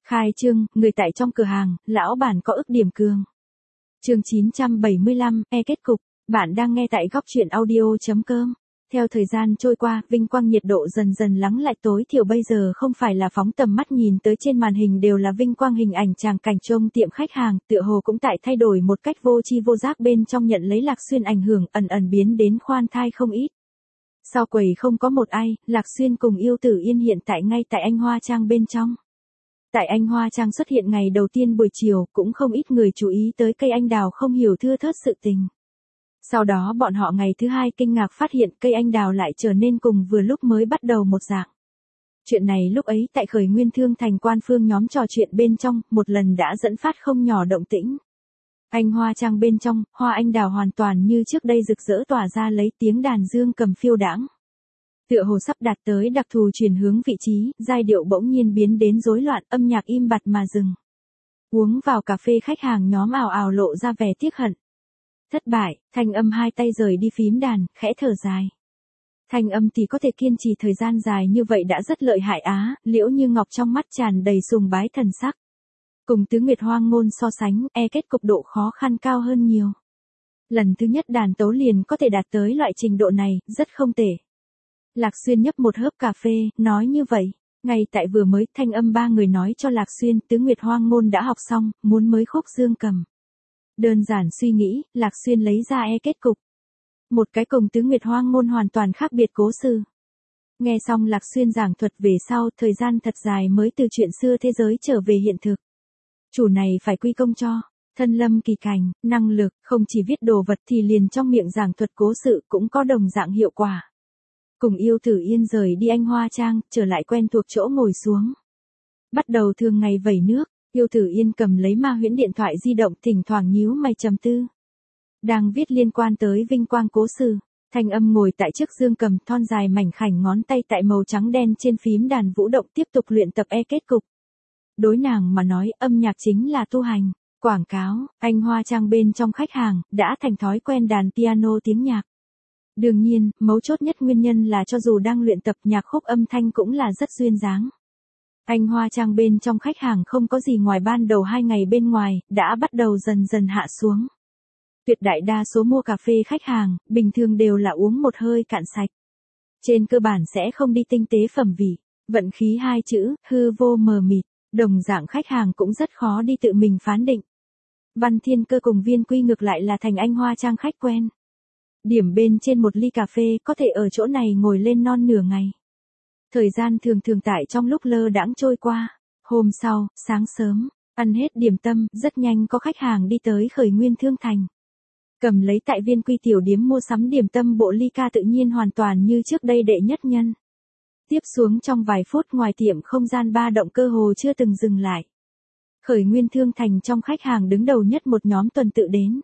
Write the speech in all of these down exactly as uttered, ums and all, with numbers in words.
Khai trương, người tại trong cửa hàng, lão bản có ức điểm cường. Chương chín trăm bảy mươi lăm, e kết cục, bạn đang nghe tại góc truyện audio.com. Theo thời gian trôi qua, vinh quang nhiệt độ dần dần lắng lại, tối thiểu bây giờ không phải là phóng tầm mắt nhìn tới trên màn hình đều là vinh quang hình ảnh tràng cảnh trông tiệm khách hàng, tựa hồ cũng tại thay đổi một cách vô tri vô giác bên trong nhận lấy Lạc Xuyên ảnh hưởng, ẩn ẩn biến đến khoan thai không ít. Sau quầy không có một ai, Lạc Xuyên cùng Yêu Tử Yên hiện tại ngay tại Anh Hoa Trang bên trong. Tại Anh Hoa Trang xuất hiện ngày đầu tiên buổi chiều, cũng không ít người chú ý tới cây anh đào không hiểu thưa thớt sự tình. Sau đó bọn họ ngày thứ hai kinh ngạc phát hiện cây anh đào lại trở nên cùng vừa lúc mới bắt đầu một dạng. Chuyện này lúc ấy tại Khởi Nguyên Thương Thành quan phương nhóm trò chuyện bên trong, một lần đã dẫn phát không nhỏ động tĩnh. Anh Hoa Trang bên trong, hoa anh đào hoàn toàn như trước đây rực rỡ tỏa ra lấy tiếng đàn dương cầm phiêu đãng. Tựa hồ sắp đạt tới đặc thù chuyển hướng vị trí, giai điệu bỗng nhiên biến đến rối loạn, âm nhạc im bặt mà dừng. Uống vào cà phê khách hàng nhóm ào ào lộ ra vẻ tiếc hận. Thất bại, Thanh Âm hai tay rời đi phím đàn, khẽ thở dài. Thanh Âm thì có thể kiên trì thời gian dài như vậy đã rất lợi hại á, Liễu Như Ngọc trong mắt tràn đầy sùng bái thần sắc. Cùng Tứ Nguyệt Hoang Ngôn so sánh, e kết cục độ khó khăn cao hơn nhiều. Lần thứ nhất đàn tấu liền có thể đạt tới loại trình độ này, rất không tệ. Lạc Xuyên nhấp một hớp cà phê, nói như vậy. Ngay tại vừa mới, Thanh Âm ba người nói cho Lạc Xuyên, Tứ Nguyệt Hoang Ngôn đã học xong, muốn mới khúc dương cầm. Đơn giản suy nghĩ, Lạc Xuyên lấy ra e kết cục. Một cái cùng Tứ Nguyệt Hoang Ngôn hoàn toàn khác biệt cố sự. Nghe xong Lạc Xuyên giảng thuật về sau, thời gian thật dài mới từ chuyện xưa thế giới trở về hiện thực. Chủ này phải quy công cho thân Lâm Kỳ Cảnh, năng lực, không chỉ viết đồ vật thì liền trong miệng giảng thuật cố sự cũng có đồng dạng hiệu quả. Cùng Yêu Tử Yên rời đi Anh Hoa Trang, trở lại quen thuộc chỗ ngồi xuống. Bắt đầu thường ngày vẩy nước, Yêu Tử Yên cầm lấy Ma Huyễn điện thoại di động, thỉnh thoảng nhíu mày trầm tư. Đang viết liên quan tới vinh quang cố sự, Thanh Âm ngồi tại trước dương cầm, thon dài mảnh khảnh ngón tay tại màu trắng đen trên phím đàn vũ động tiếp tục luyện tập e kết cục. Đối nàng mà nói, âm nhạc chính là tu hành. Quảng cáo, Anh Hoa Trang bên trong khách hàng, đã thành thói quen đàn piano tiếng nhạc. Đương nhiên, mấu chốt nhất nguyên nhân là cho dù đang luyện tập nhạc khúc âm thanh cũng là rất duyên dáng. Anh Hoa Trang bên trong khách hàng không có gì ngoài ban đầu hai ngày bên ngoài, đã bắt đầu dần dần hạ xuống. Tuyệt đại đa số mua cà phê khách hàng, bình thường đều là uống một hơi cạn sạch. Trên cơ bản sẽ không đi tinh tế phẩm vị, vận khí hai chữ, hư vô mờ mịt. Đồng dạng khách hàng cũng rất khó đi tự mình phán định. Văn Thiên Cơ cùng Viên Quy ngược lại là thành Anh Hoa Trang khách quen. Điểm bên trên một ly cà phê có thể ở chỗ này ngồi lên non nửa ngày. Thời gian thường thường tại trong lúc lơ đãng trôi qua. Hôm sau, sáng sớm, ăn hết điểm tâm, rất nhanh có khách hàng đi tới Khởi Nguyên Thương Thành. Cầm lấy tại Viên Quy tiểu điếm mua sắm điểm tâm bộ ly ca tự nhiên hoàn toàn như trước đây đệ nhất nhân. Tiếp xuống trong vài phút ngoài tiệm không gian ba động cơ hồ chưa từng dừng lại. Khởi Nguyên Thương Thành trong khách hàng đứng đầu nhất một nhóm tuần tự đến.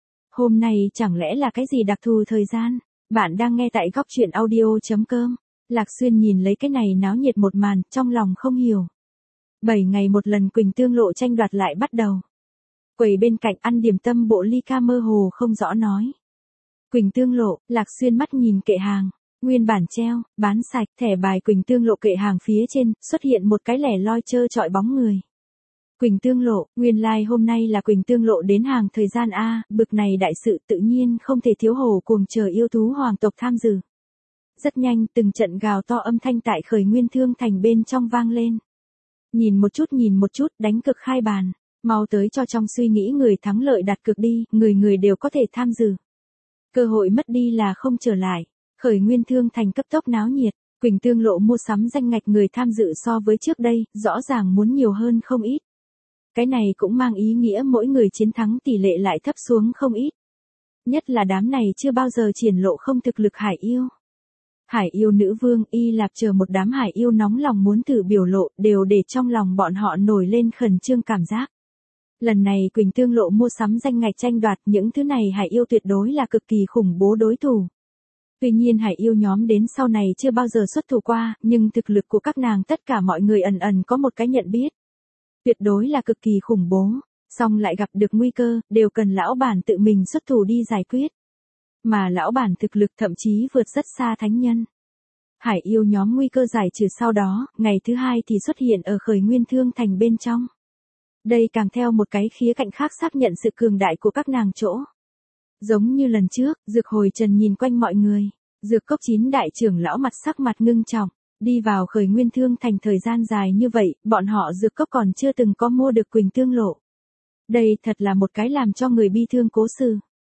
Hôm nay chẳng lẽ là cái gì đặc thù thời gian? Bạn đang nghe tại góc truyện audio.com. Lạc Xuyên nhìn lấy cái này náo nhiệt một màn, trong lòng không hiểu. Bảy ngày một lần Quỳnh Tương Lộ tranh đoạt lại bắt đầu. Quầy bên cạnh ăn điểm tâm bộ ly ca mơ hồ không rõ nói. Quỳnh Tương Lộ, Lạc Xuyên mắt nhìn kệ hàng. Nguyên bản treo, bán sạch, thẻ bài Quỳnh Tương Lộ kệ hàng phía trên, xuất hiện một cái lẻ loi trơ trọi bóng người. Quỳnh Tương Lộ, nguyên lai like hôm nay là Quỳnh Tương Lộ đến hàng thời gian A, bực này đại sự tự nhiên không thể thiếu hổ cuồng chờ yêu thú hoàng tộc tham dự. Rất nhanh, từng trận gào to âm thanh tại Khởi Nguyên Thương Thành bên trong vang lên. Nhìn một chút nhìn một chút, đánh cực khai bàn, mau tới cho trong suy nghĩ người thắng lợi đặt cược đi, người người đều có thể tham dự. Cơ hội mất đi là không trở lại. Khởi Nguyên Thương Thành cấp tốc náo nhiệt, Quỳnh Tương Lộ mua sắm danh ngạch người tham dự so với trước đây, rõ ràng muốn nhiều hơn không ít. Cái này cũng mang ý nghĩa mỗi người chiến thắng tỷ lệ lại thấp xuống không ít. Nhất là đám này chưa bao giờ triển lộ không thực lực hải yêu. Hải yêu nữ vương Y Lạp chờ một đám hải yêu nóng lòng muốn thử biểu lộ, đều để trong lòng bọn họ nổi lên khẩn trương cảm giác. Lần này Quỳnh Tương Lộ mua sắm danh ngạch tranh đoạt, những thứ này hải yêu tuyệt đối là cực kỳ khủng bố đối thủ. Tuy nhiên hải yêu nhóm đến sau này chưa bao giờ xuất thủ qua, nhưng thực lực của các nàng tất cả mọi người ẩn ẩn có một cái nhận biết. Tuyệt đối là cực kỳ khủng bố, song lại gặp được nguy cơ, đều cần lão bản tự mình xuất thủ đi giải quyết. Mà lão bản thực lực thậm chí vượt rất xa thánh nhân. Hải yêu nhóm nguy cơ giải trừ sau đó, ngày thứ hai thì xuất hiện ở khởi nguyên thương thành bên trong. Đây càng theo một cái khía cạnh khác xác nhận sự cường đại của các nàng chỗ. Giống như lần trước, Dược Hồi Trần nhìn quanh mọi người. Dược Cốc chín đại trưởng lão mặt sắc mặt ngưng trọng. Đi vào khởi nguyên thương thành thời gian dài như vậy, bọn họ Dược Cốc còn chưa từng có mua được Quỳnh Tương Lộ. Đây thật là một cái làm cho người bi thương cố sự.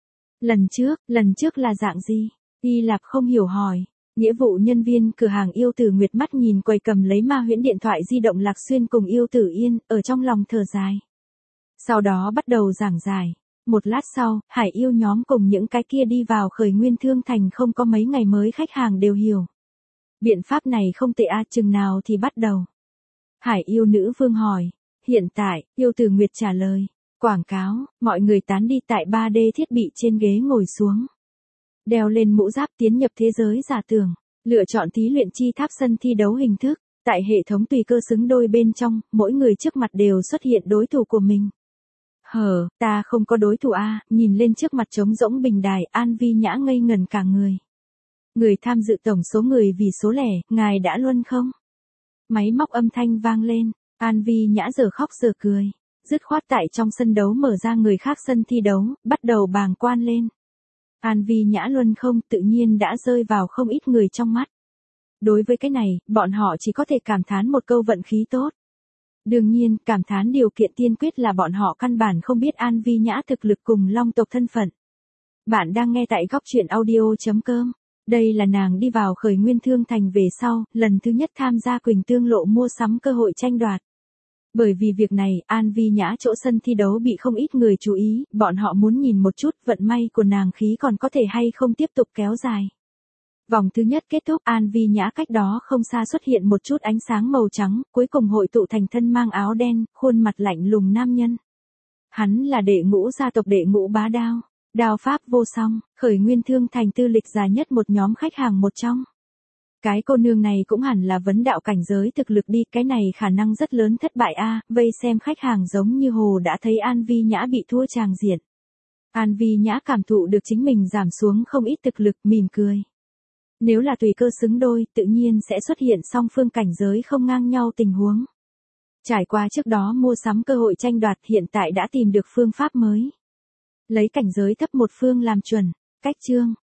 Lần trước, lần trước là dạng gì? Y Lạp không hiểu hỏi. Nghĩa vụ nhân viên cửa hàng Yêu Tử Nguyệt mắt nhìn quầy cầm lấy ma huyễn điện thoại di động Lạc Xuyên cùng Yêu Tử Yên, ở trong lòng thở dài. Sau đó bắt đầu giảng giải. Một lát sau, Hải yêu nhóm cùng những cái kia đi vào khởi nguyên thương thành không có mấy ngày mới khách hàng đều hiểu. Biện pháp này không tệ a, chừng nào thì bắt đầu. Hải yêu nữ vương hỏi. Hiện tại, Yêu Tử Nguyệt trả lời. Quảng cáo, mọi người tán đi tại ba D thiết bị trên ghế ngồi xuống. Đeo lên mũ giáp tiến nhập thế giới giả tưởng. Lựa chọn thí luyện chi tháp sân thi đấu hình thức. Tại hệ thống tùy cơ xứng đôi bên trong, mỗi người trước mặt đều xuất hiện đối thủ của mình. Hờ, ta không có đối thủ a, nhìn lên trước mặt trống rỗng bình đài, An Vi Nhã ngây ngẩn cả người. Người tham dự tổng số người vì số lẻ, ngài đã luân không? Máy móc âm thanh vang lên, An Vi Nhã giờ khóc giờ cười. Dứt khoát tại trong sân đấu mở ra người khác sân thi đấu, bắt đầu bàng quan lên. An Vi Nhã luân không tự nhiên đã rơi vào không ít người trong mắt. Đối với cái này, bọn họ chỉ có thể cảm thán một câu vận khí tốt. Đương nhiên, cảm thán điều kiện tiên quyết là bọn họ căn bản không biết An Vi Nhã thực lực cùng long tộc thân phận. Bạn đang nghe tại góc truyện audio chấm com. Đây là nàng đi vào khởi nguyên thương thành về sau, lần thứ nhất tham gia Quỳnh Tương Lộ mua sắm cơ hội tranh đoạt. Bởi vì việc này, An Vi Nhã chỗ sân thi đấu bị không ít người chú ý, bọn họ muốn nhìn một chút vận may của nàng khí còn có thể hay không tiếp tục kéo dài. Vòng thứ nhất kết thúc, An Vi Nhã cách đó không xa xuất hiện một chút ánh sáng màu trắng, cuối cùng hội tụ thành thân mang áo đen, khuôn mặt lạnh lùng nam nhân. Hắn là đệ ngũ gia tộc đệ ngũ bá đao, đao pháp vô song, khởi nguyên thương thành tư lịch già nhất một nhóm khách hàng một trong. Cái cô nương này cũng hẳn là vấn đạo cảnh giới thực lực đi, cái này khả năng rất lớn thất bại a. Vây xem khách hàng giống như hồ đã thấy An Vi Nhã bị thua tràng diện. An Vi Nhã cảm thụ được chính mình giảm xuống không ít thực lực, mỉm cười. Nếu là tùy cơ xứng đôi, tự nhiên sẽ xuất hiện song phương cảnh giới không ngang nhau tình huống. Trải qua trước đó mua sắm cơ hội tranh đoạt, hiện tại đã tìm được phương pháp mới. Lấy cảnh giới thấp một phương làm chuẩn. Cách chương,